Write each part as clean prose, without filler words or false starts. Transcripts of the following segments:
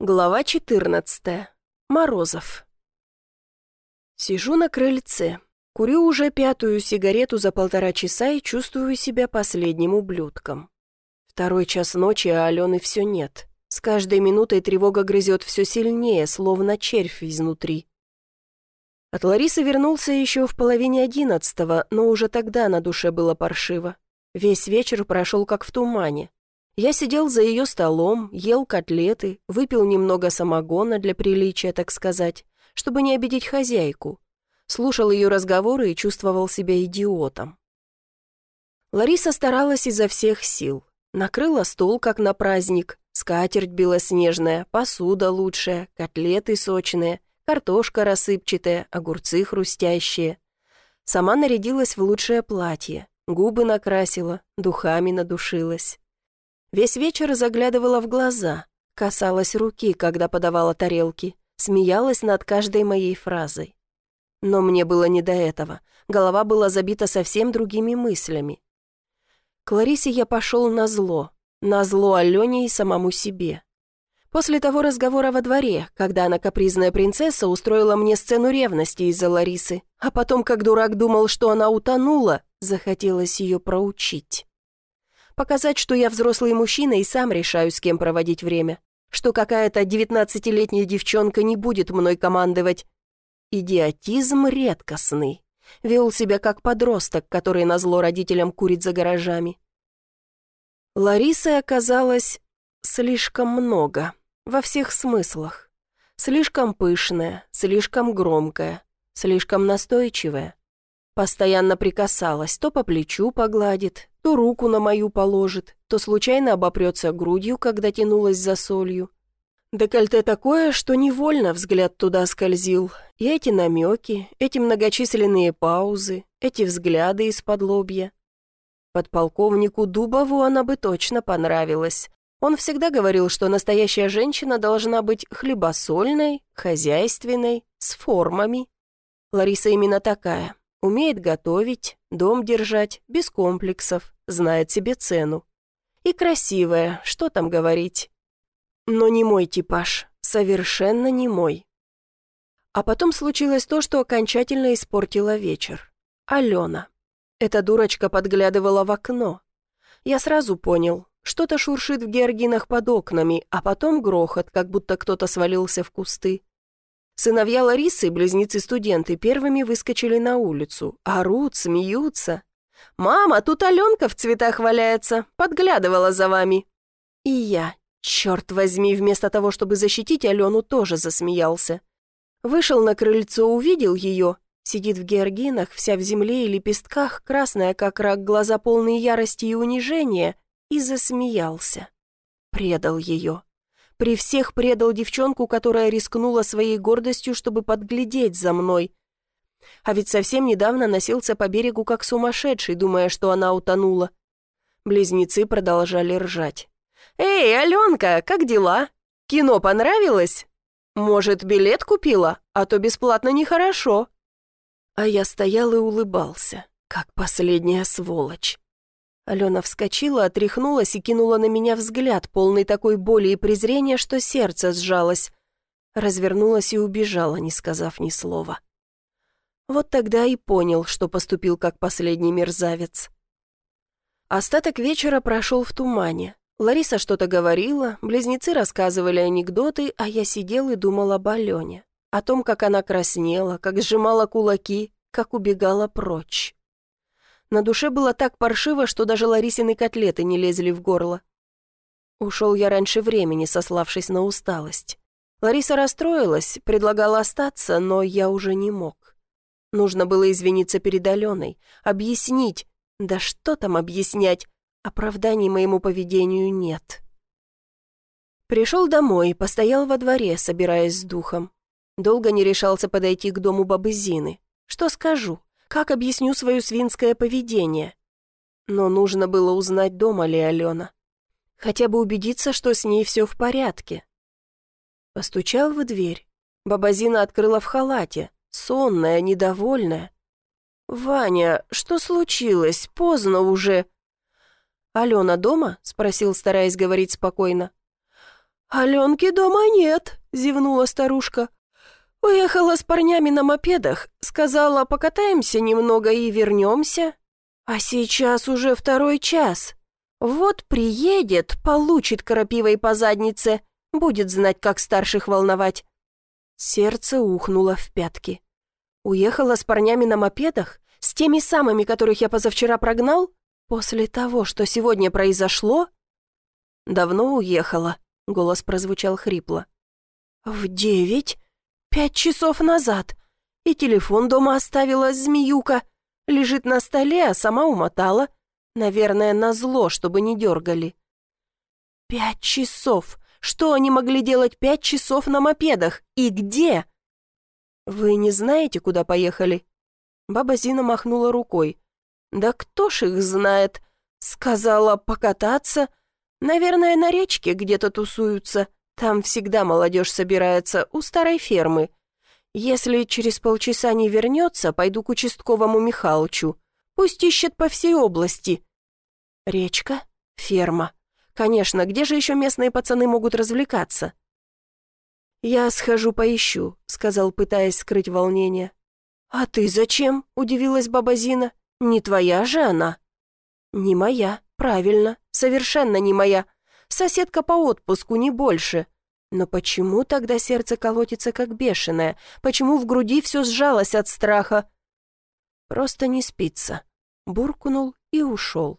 Глава 14. Морозов. Сижу на крыльце. Курю уже 5-ю сигарету за 1,5 часа и чувствую себя последним ублюдком. 2 час ночи, а Алены все нет. С каждой минутой тревога грызет все сильнее, словно червь изнутри. От Ларисы вернулся еще в 10:30, но уже тогда на душе было паршиво. Весь вечер прошел как в тумане. Я сидел за ее столом, ел котлеты, выпил немного самогона для приличия, так сказать, чтобы не обидеть хозяйку. Слушал ее разговоры и чувствовал себя идиотом. Лариса старалась изо всех сил. Накрыла стол, как на праздник, скатерть белоснежная, посуда лучшая, котлеты сочные, картошка рассыпчатая, огурцы хрустящие. Сама нарядилась в лучшее платье, губы накрасила, духами надушилась. Весь вечер заглядывала в глаза, касалась руки, когда подавала тарелки, смеялась над каждой моей фразой. Но мне было не до этого, голова была забита совсем другими мыслями. К Ларисе я пошел назло Алене и самому себе. После того разговора во дворе, когда она, капризная принцесса, устроила мне сцену ревности из-за Ларисы, а потом, как дурак, думал, что она утонула, захотелось ее проучить. Показать, что я взрослый мужчина и сам решаю, с кем проводить время. Что какая-то 19-летняя девчонка не будет мной командовать. Идиотизм редкостный. Вел себя как подросток, который назло родителям курит за гаражами. Ларисы оказалось слишком много. Во всех смыслах. Слишком пышная, слишком громкая, слишком настойчивая. Постоянно прикасалась, то по плечу погладит, то руку на мою положит, то случайно обопрется грудью, когда тянулась за солью. Декольте такое, что невольно взгляд туда скользил. И эти намеки, эти многочисленные паузы, эти взгляды из-под лобья. Подполковнику Дубову она бы точно понравилась. Он всегда говорил, что настоящая женщина должна быть хлебосольной, хозяйственной, с формами. Лариса именно такая. Умеет готовить, дом держать, без комплексов, знает себе цену. И красивая, что там говорить. Но не мой типаж, совершенно не мой. А потом случилось то, что окончательно испортило вечер. Алена. Эта дурочка подглядывала в окно. Я сразу понял, что-то шуршит в георгинах под окнами, а потом грохот, как будто кто-то свалился в кусты. Сыновья Ларисы, близнецы-студенты, первыми выскочили на улицу. Орут, смеются. «Мама, тут Аленка в цветах валяется, подглядывала за вами». И я, черт возьми, вместо того, чтобы защитить Алену, тоже засмеялся. Вышел на крыльцо, увидел ее. Сидит в георгинах, вся в земле и лепестках, красная, как рак, глаза полные ярости и унижения, и засмеялся. Предал ее. При всех предал девчонку, которая рискнула своей гордостью, чтобы подглядеть за мной. А ведь совсем недавно носился по берегу как сумасшедший, думая, что она утонула. Близнецы продолжали ржать. «Эй, Аленка, как дела? Кино понравилось? Может, билет купила? А то бесплатно нехорошо». А я стоял и улыбался, как последняя сволочь. Алена вскочила, отряхнулась и кинула на меня взгляд, полный такой боли и презрения, что сердце сжалось. Развернулась и убежала, не сказав ни слова. Вот тогда и понял, что поступил как последний мерзавец. Остаток вечера прошел в тумане. Лариса что-то говорила, близнецы рассказывали анекдоты, а я сидел и думал об Алене. О том, как она краснела, как сжимала кулаки, как убегала прочь. На душе было так паршиво, что даже Ларисины котлеты не лезли в горло. Ушел я раньше времени, сославшись на усталость. Лариса расстроилась, предлагала остаться, но я уже не мог. Нужно было извиниться перед Аленой, объяснить. Да что там объяснять? Оправданий моему поведению нет. Пришел домой, постоял во дворе, собираясь с духом. Долго не решался подойти к дому бабы Зины. Что скажу? Как объясню свое свинское поведение? Но нужно было узнать, дома ли Алена. Хотя бы убедиться, что с ней все в порядке. Постучал в дверь. Баба Зина открыла в халате, сонная, недовольная. «Ваня, что случилось? Поздно уже». «Алена дома?» — спросил, стараясь говорить спокойно. «Аленки дома нет», — зевнула старушка. «Уехала с парнями на мопедах, сказала, покатаемся немного и вернемся. А сейчас уже 2 час. Вот приедет, получит крапивой по заднице, будет знать, как старших волновать». Сердце ухнуло в пятки. Уехала с парнями на мопедах? С теми самыми, которых я позавчера прогнал? После того, что сегодня произошло? «Давно уехала», — голос прозвучал хрипло. «В 9? 5 часов назад. И телефон дома оставила, змеюка. Лежит на столе, а сама умотала. Наверное, назло, чтобы не дергали». 5 часов. Что они могли делать 5 часов на мопедах? И где? «Вы не знаете, куда поехали?» Баба Зина махнула рукой. «Да кто ж их знает?» Сказала покататься. «Наверное, на речке где-то тусуются. Там всегда молодежь собирается, у старой фермы. Если через полчаса не вернется, пойду к участковому Михалычу. Пусть ищет по всей области». «Речка? Ферма. Конечно, где же еще местные пацаны могут развлекаться?» «Я схожу поищу», — сказал, пытаясь скрыть волнение. «А ты зачем?» — удивилась баба Зина. «Не твоя же она?» «Не моя, правильно, совершенно не моя. Соседка по отпуску, не больше. Но почему тогда сердце колотится как бешеное? Почему в груди все сжалось от страха?» «Просто не спится», — буркнул и ушел.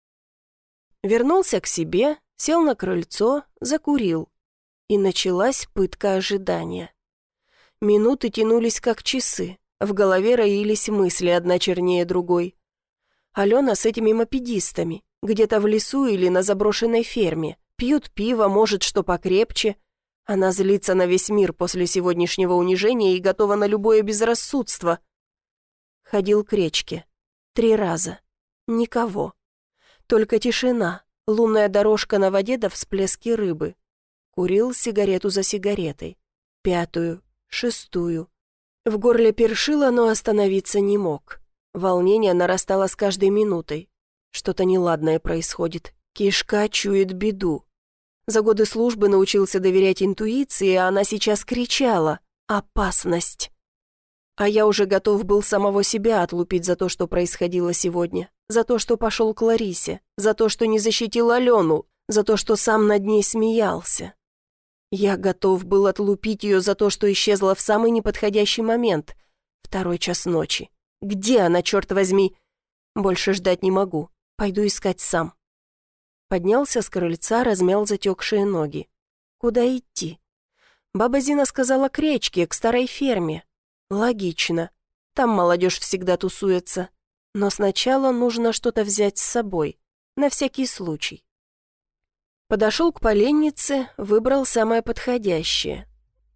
Вернулся к себе, сел на крыльцо, закурил. И началась пытка ожидания. Минуты тянулись как часы, в голове роились мысли, одна чернее другой. Алена с этими мопедистами, где-то в лесу или на заброшенной ферме, пьют пиво, может, что покрепче. Она злится на весь мир после сегодняшнего унижения и готова на любое безрассудство. Ходил к речке. 3 раза. Никого. Только тишина, лунная дорожка на воде да всплески рыбы. Курил сигарету за сигаретой. 5-ю, 6-ю. В горле першило, но остановиться не мог. Волнение нарастало с каждой минутой. Что-то неладное происходит. Кишка чует беду. За годы службы научился доверять интуиции, а она сейчас кричала: «Опасность!». А я уже готов был самого себя отлупить за то, что происходило сегодня, за то, что пошел к Ларисе, за то, что не защитил Алену, за то, что сам над ней смеялся. Я готов был отлупить ее за то, что исчезла в самый неподходящий момент. 2 час ночи. Где она, черт возьми? Больше ждать не могу. Пойду искать сам. Поднялся с крыльца, размял затекшие ноги. Куда идти? Баба Зина сказала к речке, к старой ферме. Логично. Там молодежь всегда тусуется. Но сначала нужно что-то взять с собой. На всякий случай. Подошел к поленнице, выбрал самое подходящее.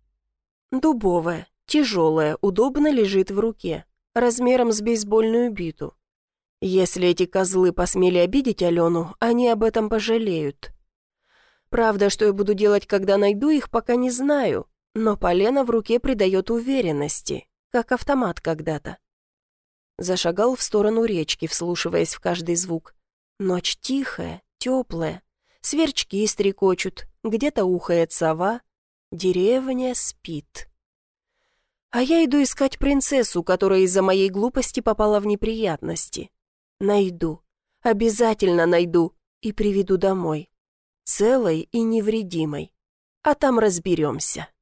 Дубовая, тяжелая, удобно лежит в руке, размером с бейсбольную биту. Если эти козлы посмели обидеть Алену, они об этом пожалеют. Правда, что я буду делать, когда найду их, пока не знаю, но полено в руке придает уверенности, как автомат когда-то. Зашагал в сторону речки, вслушиваясь в каждый звук. Ночь тихая, теплая. Сверчки стрекочут, где-то ухает сова, деревня спит. А я иду искать принцессу, которая из-за моей глупости попала в неприятности. Найду, обязательно найду и приведу домой, целой и невредимой. А там разберемся.